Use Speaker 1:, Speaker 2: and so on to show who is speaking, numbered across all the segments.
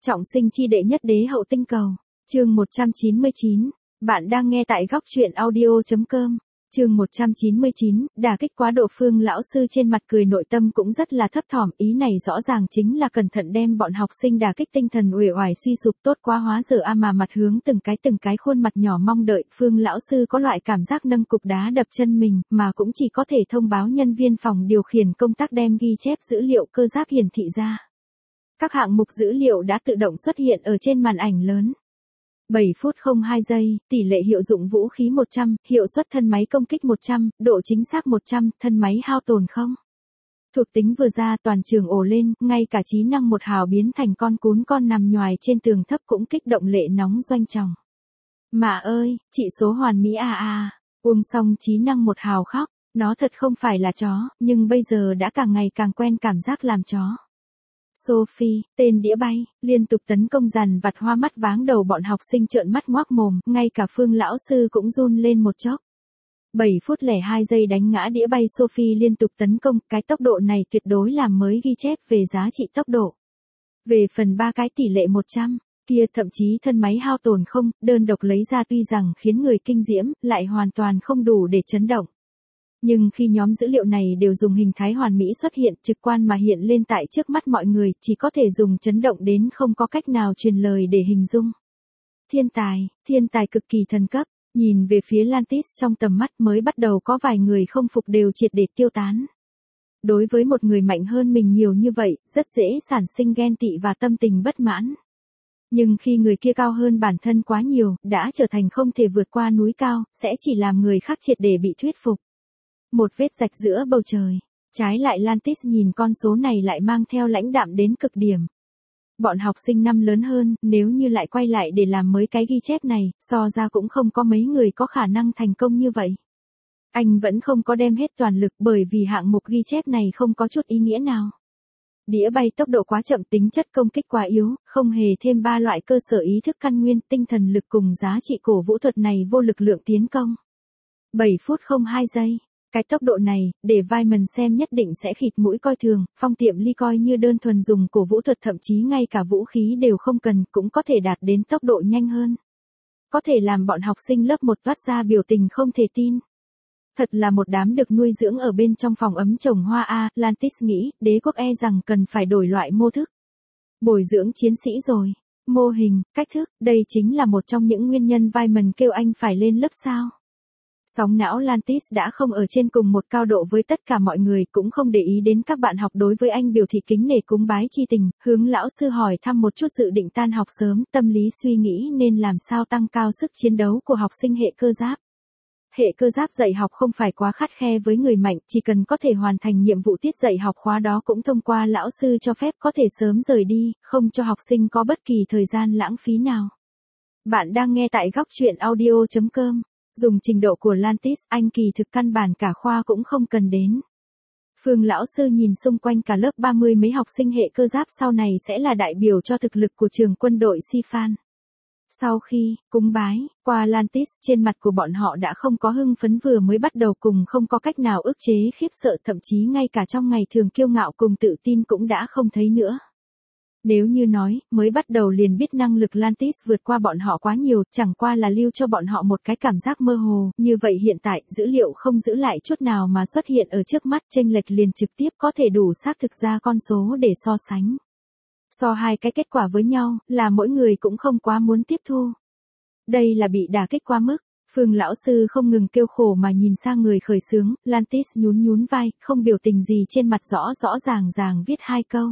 Speaker 1: Trọng sinh chi đệ nhất đế hậu tinh cầu. Chương 199. Bạn đang nghe tại góc truyện audio.com. Chương 199, đả kích quá độ. Phương lão sư trên mặt cười, nội tâm cũng rất là thấp thỏm, ý này rõ ràng chính là cẩn thận đem bọn học sinh đả kích tinh thần uể oải suy sụp. Tốt quá, hóa giờ mà mặt hướng từng cái khuôn mặt nhỏ mong đợi. Phương lão sư có loại cảm giác nâng cục đá đập chân mình, mà cũng chỉ có thể thông báo nhân viên phòng điều khiển công tác đem ghi chép dữ liệu cơ giáp hiển thị ra. Các hạng mục dữ liệu đã tự động xuất hiện ở trên màn ảnh lớn. 7 phút 02 giây, tỷ lệ hiệu dụng vũ khí 100, hiệu suất thân máy công kích 100, độ chính xác 100, thân máy hao tổn 0. Thuộc tính vừa ra, toàn trường ồ lên, ngay cả trí năng 1 hào biến thành con cún con nằm nhoài trên tường thấp cũng kích động lệ nóng doanh tròng. Mà ơi, trị số hoàn mỹ Uông xong trí năng 1 hào khóc, nó thật không phải là chó, nhưng bây giờ đã càng ngày càng quen cảm giác làm chó. Sophie, tên đĩa bay, liên tục tấn công dằn vặt, hoa mắt váng đầu, bọn học sinh trợn mắt ngoác mồm, ngay cả Phương lão sư cũng run lên một chốc. 7 phút 02 giây đánh ngã đĩa bay Sophie, liên tục tấn công, cái tốc độ này tuyệt đối làm mới ghi chép về giá trị tốc độ. Về phần 3 cái tỷ lệ 100, kia thậm chí thân máy hao tổn 0, đơn độc lấy ra tuy rằng khiến người kinh diễm, lại hoàn toàn không đủ để chấn động. Nhưng khi nhóm dữ liệu này đều dùng hình thái hoàn mỹ xuất hiện, trực quan mà hiện lên tại trước mắt mọi người, chỉ có thể dùng chấn động đến không có cách nào truyền lời để hình dung. Thiên tài cực kỳ thần cấp. Nhìn về phía Lantis, trong tầm mắt mới bắt đầu có vài người không phục đều triệt để tiêu tán. Đối với một người mạnh hơn mình nhiều như vậy, rất dễ sản sinh ghen tị và tâm tình bất mãn. Nhưng khi người kia cao hơn bản thân quá nhiều, đã trở thành không thể vượt qua núi cao, sẽ chỉ làm người khác triệt để bị thuyết phục. Một vết rạch giữa bầu trời. Trái lại Lantis nhìn con số này lại mang theo lãnh đạm đến cực điểm. Bọn học sinh năm lớn hơn, nếu như lại quay lại để làm mới cái ghi chép này, so ra cũng không có mấy người có khả năng thành công như vậy. Anh vẫn không có đem hết toàn lực, bởi vì hạng mục ghi chép này không có chút ý nghĩa nào. Đĩa bay tốc độ quá chậm, tính chất công kích quá yếu, không hề thêm 3 loại cơ sở ý thức căn nguyên, tinh thần lực cùng giá trị cổ vũ thuật này vô lực lượng tiến công. 7 phút 02 giây. Cái tốc độ này, để Wyman xem nhất định sẽ khịt mũi coi thường. Phong Tiệm Ly coi như đơn thuần dùng cổ vũ thuật, thậm chí ngay cả vũ khí đều không cần, cũng có thể đạt đến tốc độ nhanh hơn. Có thể làm bọn học sinh lớp 1 toát ra biểu tình không thể tin. Thật là một đám được nuôi dưỡng ở bên trong phòng ấm trồng hoa Lantis nghĩ, đế quốc rằng cần phải đổi loại mô thức. Bồi dưỡng chiến sĩ rồi. Mô hình, cách thức, đây chính là một trong những nguyên nhân Wyman kêu anh phải lên lớp sao. Sóng não Lantis đã không ở trên cùng một cao độ với tất cả mọi người, cũng không để ý đến các bạn học đối với anh biểu thị kính nể cúng bái chi tình, hướng lão sư hỏi thăm một chút dự định tan học sớm, tâm lý suy nghĩ nên làm sao tăng cao sức chiến đấu của học sinh hệ cơ giáp. Hệ cơ giáp dạy học không phải quá khắt khe với người mạnh, chỉ cần có thể hoàn thành nhiệm vụ tiết dạy học khóa đó cũng thông qua lão sư cho phép có thể sớm rời đi, không cho học sinh có bất kỳ thời gian lãng phí nào. Bạn đang nghe tại góc truyện audio.com. Dùng trình độ của Lantis, anh kỳ thực căn bản cả khoa cũng không cần đến. Phương lão sư nhìn xung quanh cả lớp 30 mấy học sinh hệ cơ giáp sau này sẽ là đại biểu cho thực lực của trường quân đội Sifan. Sau khi cúng bái qua Lantis, trên mặt của bọn họ đã không có hưng phấn vừa mới bắt đầu cùng không có cách nào ức chế khiếp sợ, thậm chí ngay cả trong ngày thường kiêu ngạo cùng tự tin cũng đã không thấy nữa. Nếu như nói, mới bắt đầu liền biết năng lực Lantis vượt qua bọn họ quá nhiều, chẳng qua là lưu cho bọn họ một cái cảm giác mơ hồ, như vậy hiện tại, dữ liệu không giữ lại chút nào mà xuất hiện ở trước mắt, chênh lệch liền trực tiếp có thể đủ xác thực ra con số để so sánh. So hai cái kết quả với nhau, là mỗi người cũng không quá muốn tiếp thu. Đây là bị đả kích quá mức. Phương lão sư không ngừng kêu khổ mà nhìn sang người khởi xướng, Lantis nhún vai, không biểu tình gì trên mặt, rõ ràng viết 2 câu.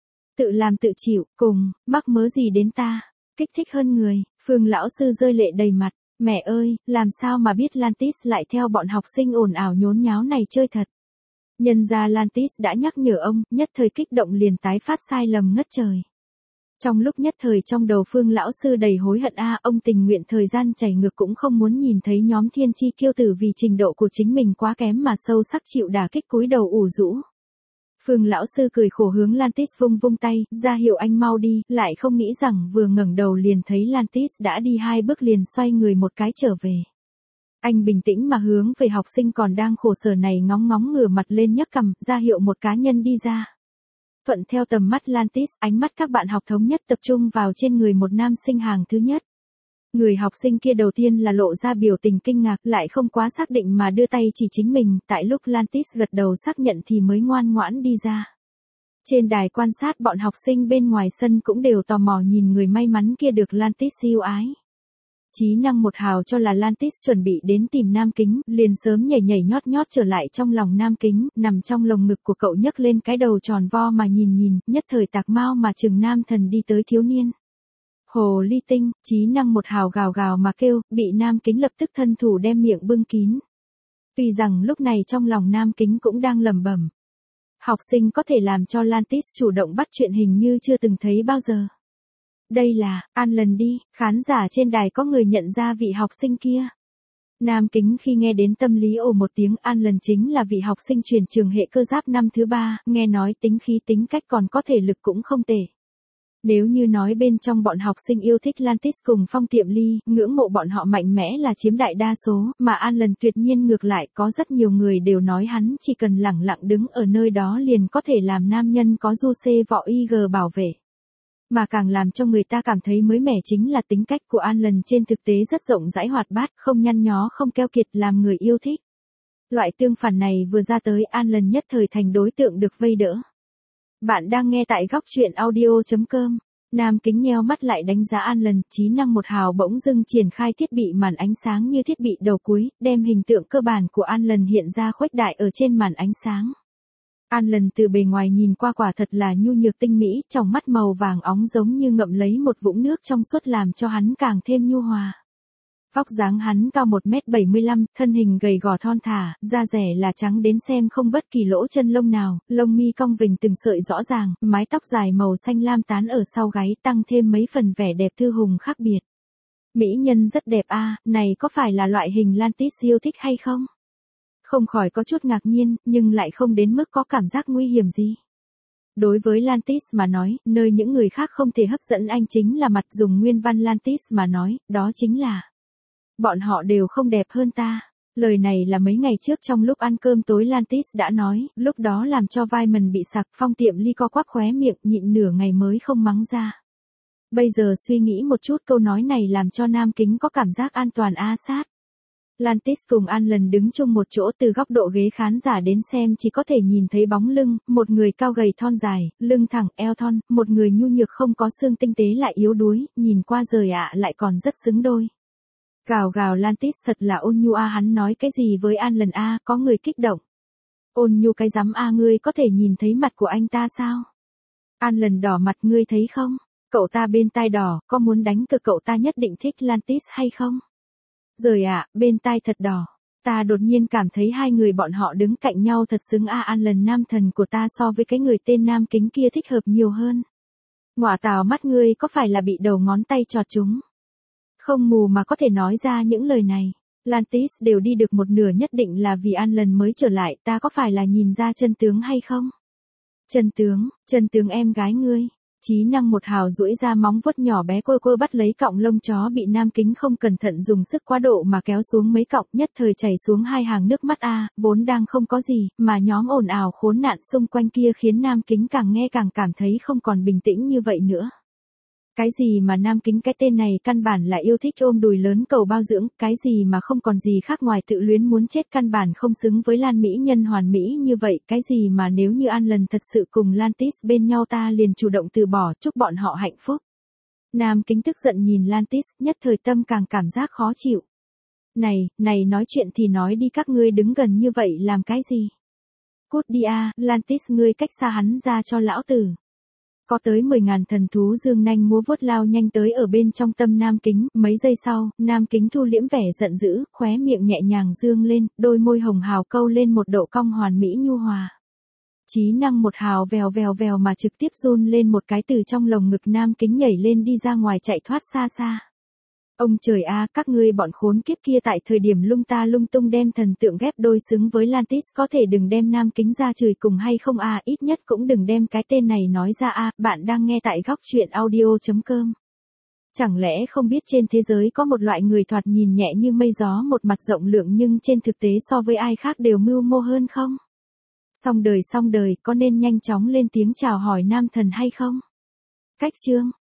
Speaker 1: Tự làm tự chịu, cùng, mắc mớ gì đến ta, kích thích hơn người. Phương lão sư rơi lệ đầy mặt, mẹ ơi, làm sao mà biết Lantis lại theo bọn học sinh ồn ào nhốn nháo này chơi thật. Nhân ra Lantis đã nhắc nhở ông, nhất thời kích động liền tái phát sai lầm ngất trời. Trong lúc nhất thời trong đầu Phương lão sư đầy hối hận ông tình nguyện thời gian chảy ngược cũng không muốn nhìn thấy nhóm thiên chi kiêu tử vì trình độ của chính mình quá kém mà sâu sắc chịu đả kích, cúi đầu ủ rũ. Phương lão sư cười khổ hướng Lantis vung tay, ra hiệu anh mau đi, lại không nghĩ rằng vừa ngẩng đầu liền thấy Lantis đã đi 2 bước liền xoay người một cái trở về. Anh bình tĩnh mà hướng về học sinh còn đang khổ sở này ngóng ngửa mặt lên nhấc cằm, ra hiệu một cá nhân đi ra. Thuận theo tầm mắt Lantis, ánh mắt các bạn học thống nhất tập trung vào trên người một nam sinh hàng thứ nhất. Người học sinh kia đầu tiên là lộ ra biểu tình kinh ngạc, lại không quá xác định mà đưa tay chỉ chính mình, tại lúc Lantis gật đầu xác nhận thì mới ngoan ngoãn đi ra. Trên đài quan sát, bọn học sinh bên ngoài sân cũng đều tò mò nhìn người may mắn kia được Lantis yêu ái. Chí năng một hào cho là Lantis chuẩn bị đến tìm Nam Kính, liền sớm nhảy nhảy nhót nhót trở lại trong lòng Nam Kính, nằm trong lồng ngực của cậu nhấc lên cái đầu tròn vo mà nhìn, nhất thời tạc mau mà chừng nam thần đi tới thiếu niên. Hồ ly tinh, Chí năng một hào gào gào mà kêu, bị Nam Kính lập tức thân thủ đem miệng bưng kín. Tuy rằng lúc này trong lòng Nam Kính cũng đang lẩm bẩm. Học sinh có thể làm cho Lantis chủ động bắt chuyện hình như chưa từng thấy bao giờ. Đây là, Alan đi, khán giả trên đài có người nhận ra vị học sinh kia. Nam Kính khi nghe đến tâm lý ồ một tiếng, Alan chính là vị học sinh chuyển trường hệ cơ giáp năm thứ 3, nghe nói tính khí tính cách còn có thể lực cũng không tệ. Nếu như nói bên trong bọn học sinh yêu thích Lantis cùng Phong Tiệm Ly, ngưỡng mộ bọn họ mạnh mẽ là chiếm đại đa số, mà Alan tuyệt nhiên ngược lại, có rất nhiều người đều nói hắn chỉ cần lẳng lặng đứng ở nơi đó liền có thể làm nam nhân có du xê vọ IG bảo vệ. Mà càng làm cho người ta cảm thấy mới mẻ chính là tính cách của Alan trên thực tế rất rộng rãi hoạt bát, không nhăn nhó không keo kiệt, làm người yêu thích. Loại tương phản này vừa ra tới, Alan nhất thời thành đối tượng được vây đỡ. Bạn đang nghe tại góc truyện audio.com. Nam Kính nheo mắt lại đánh giá Alan, Chí năng một hào bỗng dưng triển khai thiết bị màn ánh sáng như thiết bị đầu cuối, đem hình tượng cơ bản của Alan hiện ra khuếch đại ở trên màn ánh sáng. Alan từ bề ngoài nhìn qua quả thật là nhu nhược tinh mỹ, trong mắt màu vàng óng giống như ngậm lấy một vũng nước trong suốt làm cho hắn càng thêm nhu hòa. Vóc dáng hắn cao 1m75, thân hình gầy gò thon thả, da rẻ là trắng đến xem không bất kỳ lỗ chân lông nào, lông mi cong vềnh từng sợi rõ ràng, mái tóc dài màu xanh lam tán ở sau gáy tăng thêm mấy phần vẻ đẹp thư hùng khác biệt. Mỹ nhân rất đẹp a, này có phải là loại hình Lantis yêu thích hay không? Không khỏi có chút ngạc nhiên, nhưng lại không đến mức có cảm giác nguy hiểm gì. Đối với Lantis mà nói, nơi những người khác không thể hấp dẫn anh chính là mặt, dùng nguyên văn Lantis mà nói, đó chính là bọn họ đều không đẹp hơn ta. Lời này là mấy ngày trước trong lúc ăn cơm tối Lantis đã nói, lúc đó làm cho vai mình bị sặc, Phong Tiệm Ly co quắp khóe miệng, nhịn nửa ngày mới không mắng ra. Bây giờ suy nghĩ một chút, câu nói này làm cho Nam Kính có cảm giác an toàn a sát. Lantis cùng Alan đứng chung một chỗ, từ góc độ ghế khán giả đến xem chỉ có thể nhìn thấy bóng lưng, một người cao gầy thon dài, lưng thẳng, eo thon, một người nhu nhược không có xương tinh tế lại yếu đuối, nhìn qua rời ạ lại còn rất xứng đôi. Gào gào Lantis thật là ôn nhu a, hắn nói cái gì với Alan a, có người kích động. Ôn nhu cái rắm a, ngươi có thể nhìn thấy mặt của anh ta sao? Alan đỏ mặt, ngươi thấy không? Cậu ta bên tai đỏ, có muốn đánh cược cậu ta nhất định thích Lantis hay không? Rồi ạ, bên tai thật đỏ. Ta đột nhiên cảm thấy hai người bọn họ đứng cạnh nhau thật xứng a, Alan nam thần của ta so với cái người tên Nam Kính kia thích hợp nhiều hơn. Ngọa tào, mắt ngươi có phải là bị đầu ngón tay chọt chúng? Không mù mà có thể nói ra những lời này. Lantis đều đi được một nửa nhất định là vì Alan mới trở lại, ta có phải là nhìn ra chân tướng hay không? Chân tướng em gái ngươi. Chí năng một hào duỗi ra móng vuốt nhỏ bé quơ bắt lấy cọng lông chó bị Nam Kính không cẩn thận dùng sức quá độ mà kéo xuống mấy cọng, nhất thời chảy xuống hai hàng nước mắt a, vốn đang không có gì, mà nhóm ồn ào khốn nạn xung quanh kia khiến Nam Kính càng nghe càng cảm thấy không còn bình tĩnh như vậy nữa. Cái gì mà Nam Kính, cái tên này căn bản là yêu thích ôm đùi lớn cầu bao dưỡng, cái gì mà không còn gì khác ngoài tự luyến muốn chết, căn bản không xứng với Lan mỹ nhân hoàn mỹ như vậy, cái gì mà nếu như Alan thật sự cùng Lantis bên nhau ta liền chủ động từ bỏ, chúc bọn họ hạnh phúc. Nam Kính tức giận nhìn Lantis, nhất thời tâm càng cảm giác khó chịu. Này nói chuyện thì nói đi, các ngươi đứng gần như vậy làm cái gì? Cút đi a, Lantis, ngươi cách xa hắn ra cho lão tử. Có tới 10.000 thần thú dương nanh múa vuốt lao nhanh tới ở bên trong tâm Nam Kính, mấy giây sau, Nam Kính thu liễm vẻ giận dữ, khóe miệng nhẹ nhàng dương lên, đôi môi hồng hào câu lên một độ cong hoàn mỹ nhu hòa. Chí năng một hào vèo mà trực tiếp run lên một cái, từ trong lồng ngực Nam Kính nhảy lên đi ra ngoài chạy thoát xa xa. Ông trời a, các ngươi bọn khốn kiếp kia tại thời điểm lung ta lung tung đem thần tượng ghép đôi xứng với Lantis, có thể đừng đem Nam Kính ra chửi cùng hay không a, ít nhất cũng đừng đem cái tên này nói ra a. Bạn đang nghe tại góc truyện audio.com. Chẳng lẽ không biết trên thế giới có một loại người thoạt nhìn nhẹ như mây gió, một mặt rộng lượng nhưng trên thực tế so với ai khác đều mưu mô hơn không? Xong đời, có nên nhanh chóng lên tiếng chào hỏi nam thần hay không? Cách chương